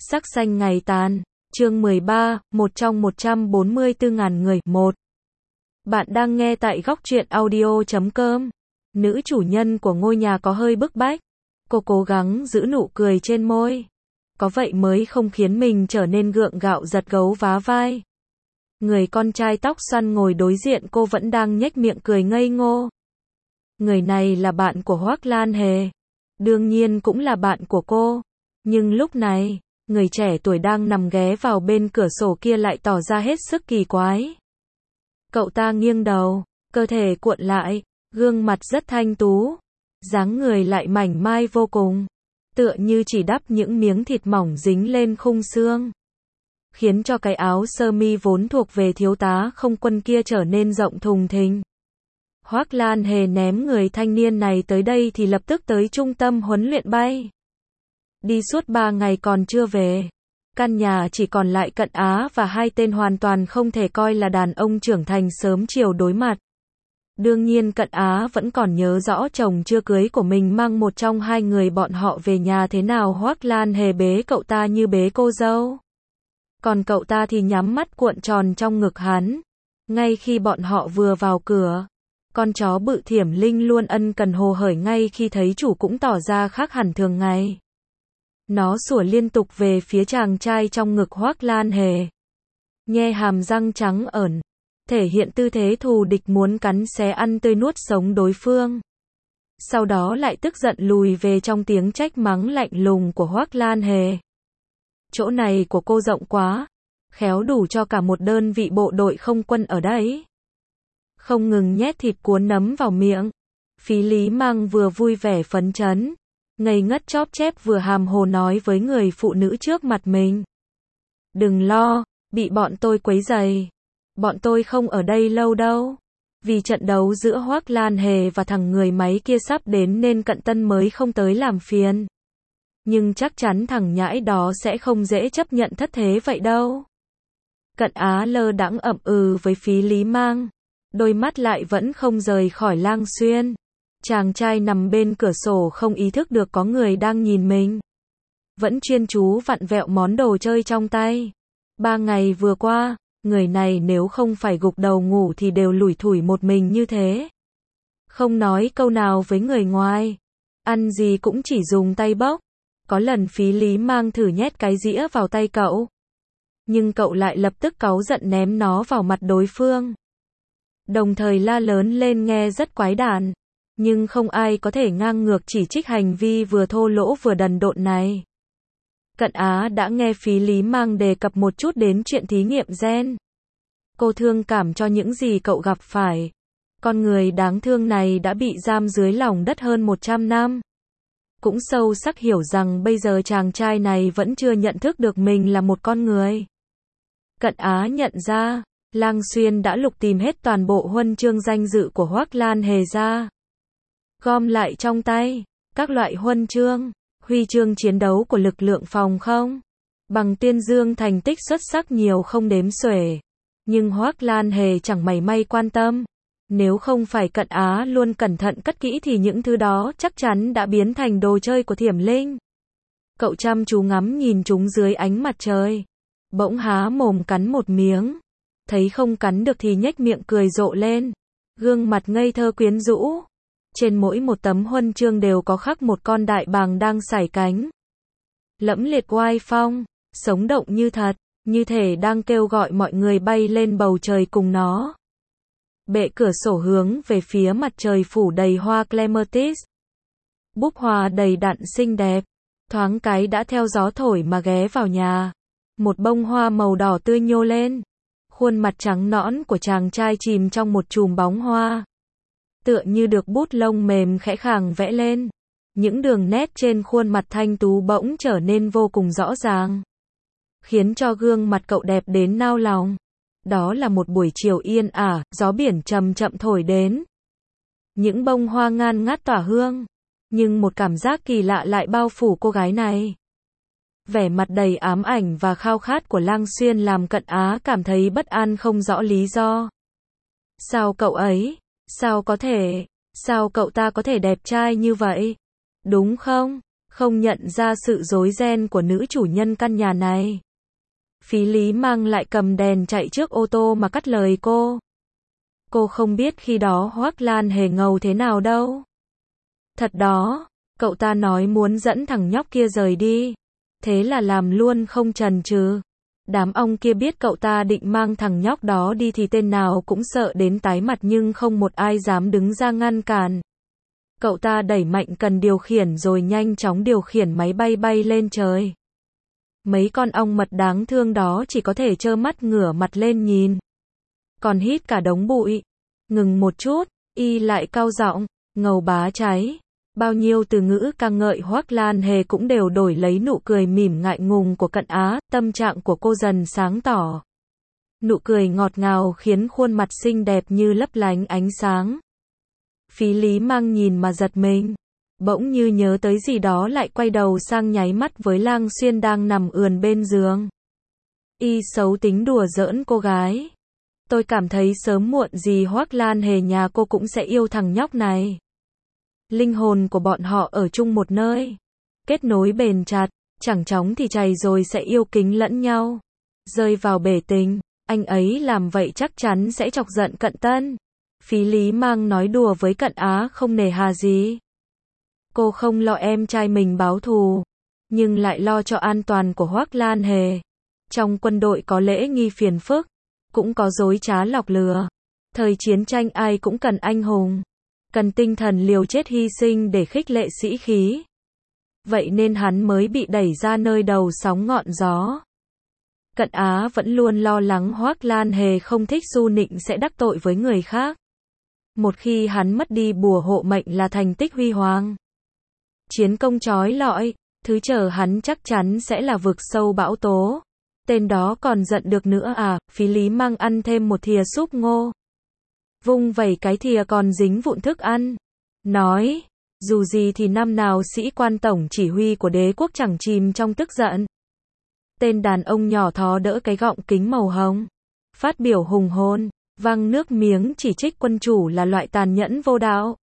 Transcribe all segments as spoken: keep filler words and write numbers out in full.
Sắc xanh ngày tàn, chương mười ba, một trong một trăm bốn mươi tư ngàn người, một. Bạn đang nghe tại góc truyện audio chấm com. Nữ chủ nhân của ngôi nhà có hơi bức bách. Cô cố gắng giữ nụ cười trên môi. Có vậy mới không khiến mình trở nên gượng gạo giật gấu vá vai. Người con trai tóc xoăn ngồi đối diện cô vẫn đang nhếch miệng cười ngây ngô. Người này là bạn của Hoắc Lan Hề. Đương nhiên cũng là bạn của cô. Nhưng lúc này, người trẻ tuổi đang nằm ghé vào bên cửa sổ kia lại tỏ ra hết sức kỳ quái. Cậu ta nghiêng đầu, cơ thể cuộn lại, gương mặt rất thanh tú, dáng người lại mảnh mai vô cùng, tựa như chỉ đắp những miếng thịt mỏng dính lên khung xương, khiến cho cái áo sơ mi vốn thuộc về thiếu tá không quân kia trở nên rộng thùng thình. Hoắc Lan Hề ném người thanh niên này tới đây thì lập tức tới trung tâm huấn luyện bay. Đi suốt ba ngày còn chưa về. Căn nhà chỉ còn lại Cận Á và hai tên hoàn toàn không thể coi là đàn ông trưởng thành sớm chiều đối mặt. Đương nhiên Cận Á vẫn còn nhớ rõ chồng chưa cưới của mình mang một trong hai người bọn họ về nhà thế nào. Hoắc Lan Hề bế cậu ta như bế cô dâu. Còn cậu ta thì nhắm mắt cuộn tròn trong ngực hắn. Ngay khi bọn họ vừa vào cửa, con chó bự Thiểm Linh luôn ân cần hồ hởi ngay khi thấy chủ cũng tỏ ra khác hẳn thường ngày. Nó sủa liên tục về phía chàng trai trong ngực Hoắc Lan Hề. Nhe hàm răng trắng ẩn, thể hiện tư thế thù địch muốn cắn xé ăn tươi nuốt sống đối phương. Sau đó lại tức giận lùi về trong tiếng trách mắng lạnh lùng của Hoắc Lan Hề. Chỗ này của cô rộng quá, khéo đủ cho cả một đơn vị bộ đội không quân ở đấy. Không ngừng nhét thịt cuốn nấm vào miệng. Phí Lý Mang vừa vui vẻ phấn chấn, ngây ngất chóp chép vừa hàm hồ nói với người phụ nữ trước mặt mình. Đừng lo, bị bọn tôi quấy rầy. Bọn tôi không ở đây lâu đâu. Vì trận đấu giữa Hoắc Lan Hề và thằng người máy kia sắp đến nên Cận Tân mới không tới làm phiền. Nhưng chắc chắn thằng nhãi đó sẽ không dễ chấp nhận thất thế vậy đâu. Cận Á lơ đãng ậm ừ với Phí Lý Mang. Đôi mắt lại vẫn không rời khỏi Lang Xuyên. Chàng trai nằm bên cửa sổ không ý thức được có người đang nhìn mình. Vẫn chuyên chú vặn vẹo món đồ chơi trong tay. Ba ngày vừa qua, người này nếu không phải gục đầu ngủ thì đều lủi thủi một mình như thế. Không nói câu nào với người ngoài. Ăn gì cũng chỉ dùng tay bốc. Có lần Phí Lý Mang thử nhét cái dĩa vào tay cậu. Nhưng cậu lại lập tức cáu giận ném nó vào mặt đối phương. Đồng thời la lớn lên nghe rất quái đản. Nhưng không ai có thể ngang ngược chỉ trích hành vi vừa thô lỗ vừa đần độn này. Cận Á đã nghe Phí Lý Mang đề cập một chút đến chuyện thí nghiệm gen. Cô thương cảm cho những gì cậu gặp phải. Con người đáng thương này đã bị giam dưới lòng đất hơn một trăm năm. Cũng sâu sắc hiểu rằng bây giờ chàng trai này vẫn chưa nhận thức được mình là một con người. Cận Á nhận ra, Lang Xuyên đã lục tìm hết toàn bộ huân chương danh dự của Hoắc Lan Hề ra. Gom lại trong tay, các loại huân chương, huy chương chiến đấu của lực lượng phòng không, bằng tuyên dương thành tích xuất sắc nhiều không đếm xuể. Nhưng Hoắc Lan Hề chẳng mảy may quan tâm. Nếu không phải Cận Á luôn cẩn thận cất kỹ thì những thứ đó chắc chắn đã biến thành đồ chơi của Thiểm Linh. Cậu chăm chú ngắm nhìn chúng dưới ánh mặt trời. Bỗng há mồm cắn một miếng. Thấy không cắn được thì nhếch miệng cười rộ lên. Gương mặt ngây thơ quyến rũ. Trên mỗi một tấm huân chương đều có khắc một con đại bàng đang sải cánh. Lẫm liệt oai phong, sống động như thật, như thể đang kêu gọi mọi người bay lên bầu trời cùng nó. Bệ cửa sổ hướng về phía mặt trời phủ đầy hoa clematis. Búp hoa đầy đặn xinh đẹp, thoáng cái đã theo gió thổi mà ghé vào nhà. Một bông hoa màu đỏ tươi nhô lên. Khuôn mặt trắng nõn của chàng trai chìm trong một chùm bóng hoa. Tựa như được bút lông mềm khẽ khàng vẽ lên. Những đường nét trên khuôn mặt thanh tú bỗng trở nên vô cùng rõ ràng. Khiến cho gương mặt cậu đẹp đến nao lòng. Đó là một buổi chiều yên ả, gió biển chậm chậm thổi đến. Những bông hoa ngan ngát tỏa hương. Nhưng một cảm giác kỳ lạ lại bao phủ cô gái này. Vẻ mặt đầy ám ảnh và khao khát của Lang Xuyên làm Cận Á cảm thấy bất an không rõ lý do. Sao cậu ấy? Sao có thể? Sao cậu ta có thể đẹp trai như vậy? Đúng không? không nhận ra sự rối ren của nữ chủ nhân căn nhà này. Phí Lý Mang lại cầm đèn chạy trước ô tô mà cắt lời cô. Cô không biết khi đó Hoác Lan Hề ngầu thế nào đâu. Thật đó, cậu ta nói muốn dẫn thằng nhóc kia rời đi. Thế là làm luôn không chần chừ. Đám ong kia biết cậu ta định mang thằng nhóc đó đi thì tên nào cũng sợ đến tái mặt nhưng không một ai dám đứng ra ngăn cản. Cậu ta đẩy mạnh cần điều khiển rồi nhanh chóng điều khiển máy bay bay lên trời. Mấy con ong mật đáng thương đó chỉ có thể trơ mắt ngửa mặt lên nhìn. Còn hít cả đống bụi. Ngừng một chút, y lại cau giọng, ngầu bá cháy. Bao nhiêu từ ngữ ca ngợi Hoác Lan Hề cũng đều đổi lấy nụ cười mỉm ngại ngùng của Cận Á, tâm trạng của cô dần sáng tỏ. Nụ cười ngọt ngào khiến khuôn mặt xinh đẹp như lấp lánh ánh sáng. Phí Lý Mang nhìn mà giật mình. Bỗng như nhớ tới gì đó lại quay đầu sang nháy mắt với Lang Xuyên đang nằm ườn bên giường. Y xấu tính đùa giỡn cô gái. Tôi cảm thấy sớm muộn gì Hoác Lan Hề nhà cô cũng sẽ yêu thằng nhóc này. Linh hồn của bọn họ ở chung một nơi. Kết nối bền chặt, chẳng chóng thì chày rồi sẽ yêu kính lẫn nhau. Rơi vào bể tình, anh ấy làm vậy chắc chắn sẽ chọc giận Cận Tân. Phí Lý Mang nói đùa với Cận Á không nề hà gì. Cô không lo em trai mình báo thù, nhưng lại lo cho an toàn của Hoác Lan Hề. Trong quân đội có lễ nghi phiền phức, cũng có dối trá lọc lừa. Thời chiến tranh ai cũng cần anh hùng, cần tinh thần liều chết hy sinh để khích lệ sĩ khí. Vậy nên hắn mới bị đẩy ra nơi đầu sóng ngọn gió. Cận Á vẫn luôn lo lắng Hoác Lan Hề không thích Du Nịnh sẽ đắc tội với người khác. Một khi hắn mất đi bùa hộ mệnh là thành tích huy hoàng. Chiến công chói lọi, thứ chờ hắn chắc chắn sẽ là vực sâu bão tố. Tên đó còn giận được nữa à? Phí Lý Mang ăn thêm một thìa súp ngô. Vung vẩy cái thìa còn dính vụn thức ăn. Nói, dù gì thì năm nào sĩ quan tổng chỉ huy của đế quốc chẳng chìm trong tức giận. Tên đàn ông nhỏ thó đỡ cái gọng kính màu hồng. Phát biểu hùng hồn, văng nước miếng chỉ trích quân chủ là loại tàn nhẫn vô đạo.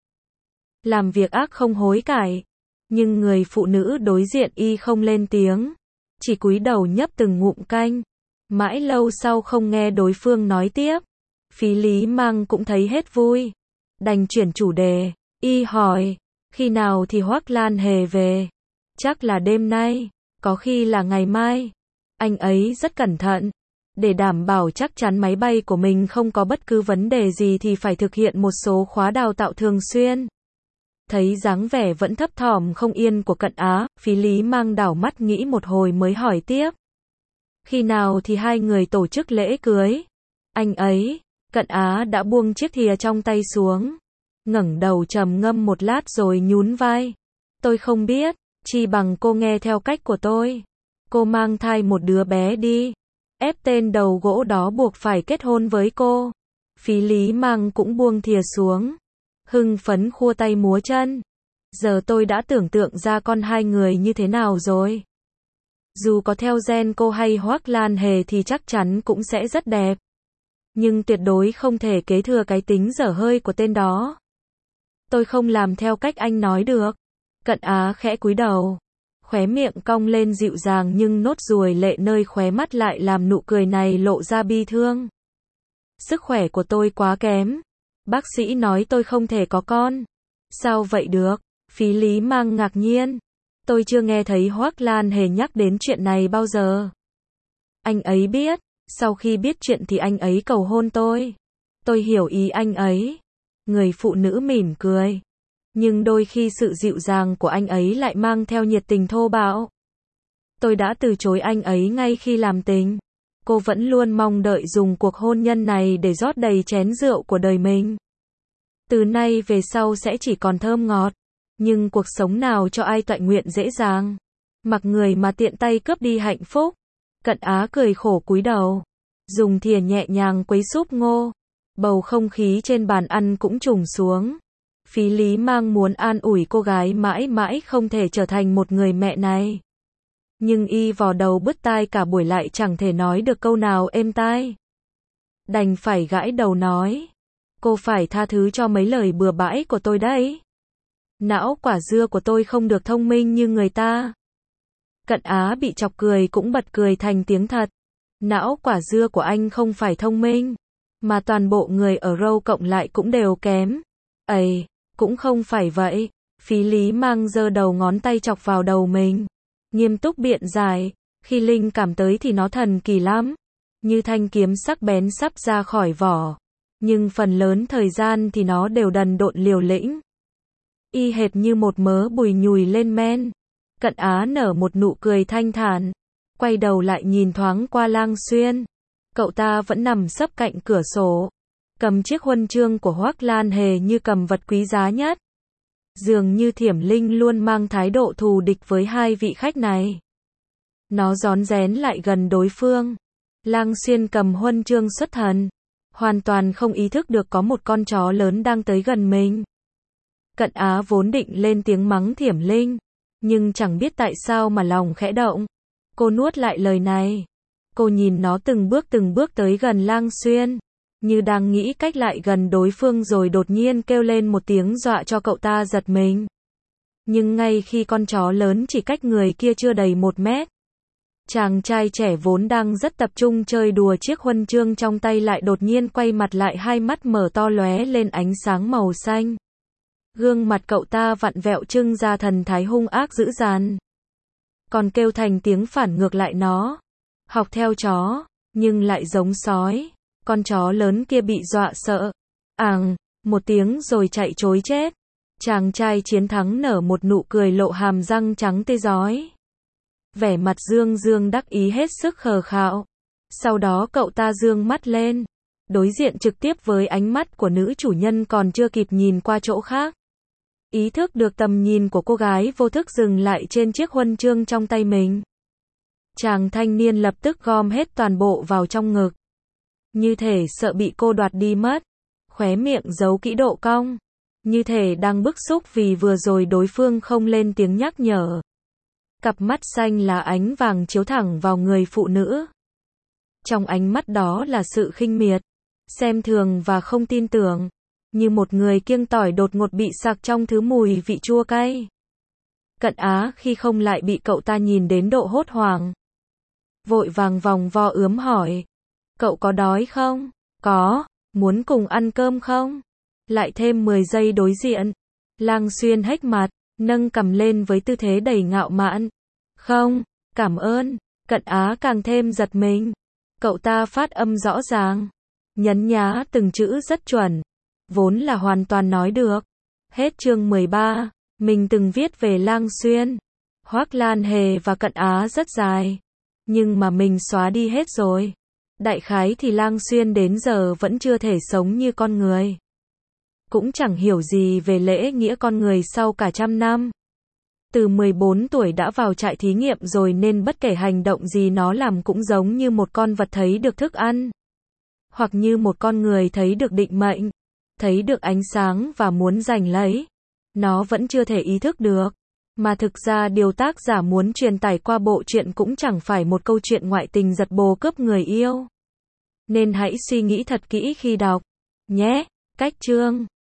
Làm việc ác không hối cải. Nhưng người phụ nữ đối diện y không lên tiếng. Chỉ cúi đầu nhấp từng ngụm canh. Mãi lâu sau không nghe đối phương nói tiếp. Phí Lý Mang cũng thấy hết vui. Đành chuyển chủ đề. Y hỏi, khi nào thì Hoác Lan Hề về? Chắc là đêm nay, có khi là ngày mai. Anh ấy rất cẩn thận. Để đảm bảo chắc chắn máy bay của mình không có bất cứ vấn đề gì thì phải thực hiện một số khóa đào tạo thường xuyên. Thấy dáng vẻ vẫn thấp thỏm không yên của Cận Á, Phí Lý Mang đảo mắt nghĩ một hồi mới hỏi tiếp. Khi nào thì hai người tổ chức lễ cưới? Anh ấy, Cận Á đã buông chiếc thìa trong tay xuống. Ngẩng đầu trầm ngâm một lát rồi nhún vai. Tôi không biết, chi bằng cô nghe theo cách của tôi. Cô mang thai một đứa bé đi. Ép tên đầu gỗ đó buộc phải kết hôn với cô. Phí Lý Mang cũng buông thìa xuống. Hưng phấn khua tay múa chân. Giờ tôi đã tưởng tượng ra con hai người như thế nào rồi. Dù có theo gen cô hay Hoác Lan Hề thì chắc chắn cũng sẽ rất đẹp. Nhưng tuyệt đối không thể kế thừa cái tính dở hơi của tên đó. Tôi không làm theo cách anh nói được. Cận Á khẽ cúi đầu. Khóe miệng cong lên dịu dàng nhưng nốt ruồi lệ nơi khóe mắt lại làm nụ cười này lộ ra bi thương. Sức khỏe của tôi quá kém. Bác sĩ nói tôi không thể có con. Sao vậy được? Phí Lý Mang ngạc nhiên. Tôi chưa nghe thấy Hoác Lan Hề nhắc đến chuyện này bao giờ. Anh ấy biết. Sau khi biết chuyện thì anh ấy cầu hôn tôi. Tôi hiểu ý anh ấy. Người phụ nữ mỉm cười. Nhưng đôi khi sự dịu dàng của anh ấy lại mang theo nhiệt tình thô bạo. Tôi đã từ chối anh ấy ngay khi làm tình. Cô vẫn luôn mong đợi dùng cuộc hôn nhân này để rót đầy chén rượu của đời mình. Từ nay về sau sẽ chỉ còn thơm ngọt. Nhưng cuộc sống nào cho ai toại nguyện dễ dàng. Mặc người mà tiện tay cướp đi hạnh phúc. Cận Á cười khổ cúi đầu. Dùng thìa nhẹ nhàng quấy súp ngô. Bầu không khí trên bàn ăn cũng trùng xuống. Phí Lý Mang muốn an ủi cô gái mãi mãi không thể trở thành một người mẹ này. Nhưng y vò đầu bứt tai cả buổi lại chẳng thể nói được câu nào êm tai. Đành phải gãi đầu nói. Cô phải tha thứ cho mấy lời bừa bãi của tôi đấy. Não quả dưa của tôi không được thông minh như người ta. Cận Á bị chọc cười cũng bật cười thành tiếng thật. Não quả dưa của anh không phải thông minh, mà toàn bộ người ở Râu cộng lại cũng đều kém. Ây, cũng không phải vậy. Phí Lý Mang giơ đầu ngón tay chọc vào đầu mình, nghiêm túc biện giải, khi linh cảm tới thì nó thần kỳ lắm, như thanh kiếm sắc bén sắp ra khỏi vỏ, nhưng phần lớn thời gian thì nó đều đần độn liều lĩnh. Y hệt như một mớ bùi nhùi lên men. Cận Á nở một nụ cười thanh thản, quay đầu lại nhìn thoáng qua Lang Xuyên. Cậu ta vẫn nằm sấp cạnh cửa sổ, cầm chiếc huân chương của Hoắc Lan Hề như cầm vật quý giá nhất. Dường như Thiểm Linh luôn mang thái độ thù địch với hai vị khách này. Nó rón rén lại gần đối phương. Lang Xuyên cầm huân chương xuất thần, hoàn toàn không ý thức được có một con chó lớn đang tới gần mình. Cận Á vốn định lên tiếng mắng Thiểm Linh, nhưng chẳng biết tại sao mà lòng khẽ động. Cô nuốt lại lời này. Cô nhìn nó từng bước từng bước tới gần Lang Xuyên, như đang nghĩ cách lại gần đối phương rồi đột nhiên kêu lên một tiếng dọa cho cậu ta giật mình. Nhưng ngay khi con chó lớn chỉ cách người kia chưa đầy một mét, chàng trai trẻ vốn đang rất tập trung chơi đùa chiếc huân chương trong tay lại đột nhiên quay mặt lại, hai mắt mở to lóe lên ánh sáng màu xanh. Gương mặt cậu ta vặn vẹo trưng ra thần thái hung ác dữ dằn. Còn kêu thành tiếng phản ngược lại nó. Học theo chó, nhưng lại giống sói. Con chó lớn kia bị dọa sợ. Àng, một tiếng rồi chạy trối chết. Chàng trai chiến thắng nở một nụ cười lộ hàm răng trắng tê rói. Vẻ mặt dương dương đắc ý hết sức khờ khạo. Sau đó cậu ta dương mắt lên, đối diện trực tiếp với ánh mắt của nữ chủ nhân còn chưa kịp nhìn qua chỗ khác. Ý thức được tầm nhìn của cô gái vô thức dừng lại trên chiếc huân chương trong tay mình. Chàng thanh niên lập tức gom hết toàn bộ vào trong ngực, như thể sợ bị cô đoạt đi mất. Khóe miệng giấu kỹ độ cong, như thể đang bức xúc vì vừa rồi đối phương không lên tiếng nhắc nhở. Cặp mắt xanh là ánh vàng chiếu thẳng vào người phụ nữ. Trong ánh mắt đó là sự khinh miệt, xem thường và không tin tưởng, như một người kiêng tỏi đột ngột bị sặc trong thứ mùi vị chua cay. Cận Á khi không lại bị cậu ta nhìn đến độ hốt hoảng. Vội vàng vòng vo ướm hỏi. Cậu có đói không? Có. Muốn cùng ăn cơm không? Lại thêm mười giây đối diện. Lang Xuyên hếch mặt, nâng cằm lên với tư thế đầy ngạo mạn. Không, cảm ơn. Cận Á càng thêm giật mình. Cậu ta phát âm rõ ràng, nhấn nhá từng chữ rất chuẩn, vốn là hoàn toàn nói được. Hết chương mười ba, mình từng viết về Lang Xuyên, Hoắc Lan Hề và Cận Á rất dài, nhưng mà mình xóa đi hết rồi. Đại khái thì Lang Xuyên đến giờ vẫn chưa thể sống như con người, cũng chẳng hiểu gì về lễ nghĩa con người sau cả trăm năm. Từ mười bốn tuổi đã vào trại thí nghiệm rồi nên bất kể hành động gì nó làm cũng giống như một con vật thấy được thức ăn, hoặc như một con người thấy được định mệnh, thấy được ánh sáng và muốn giành lấy. Nó vẫn chưa thể ý thức được. Mà thực ra điều tác giả muốn truyền tải qua bộ truyện cũng chẳng phải một câu chuyện ngoại tình giật bồ cướp người yêu. Nên hãy suy nghĩ thật kỹ khi đọc nhé. Cách chương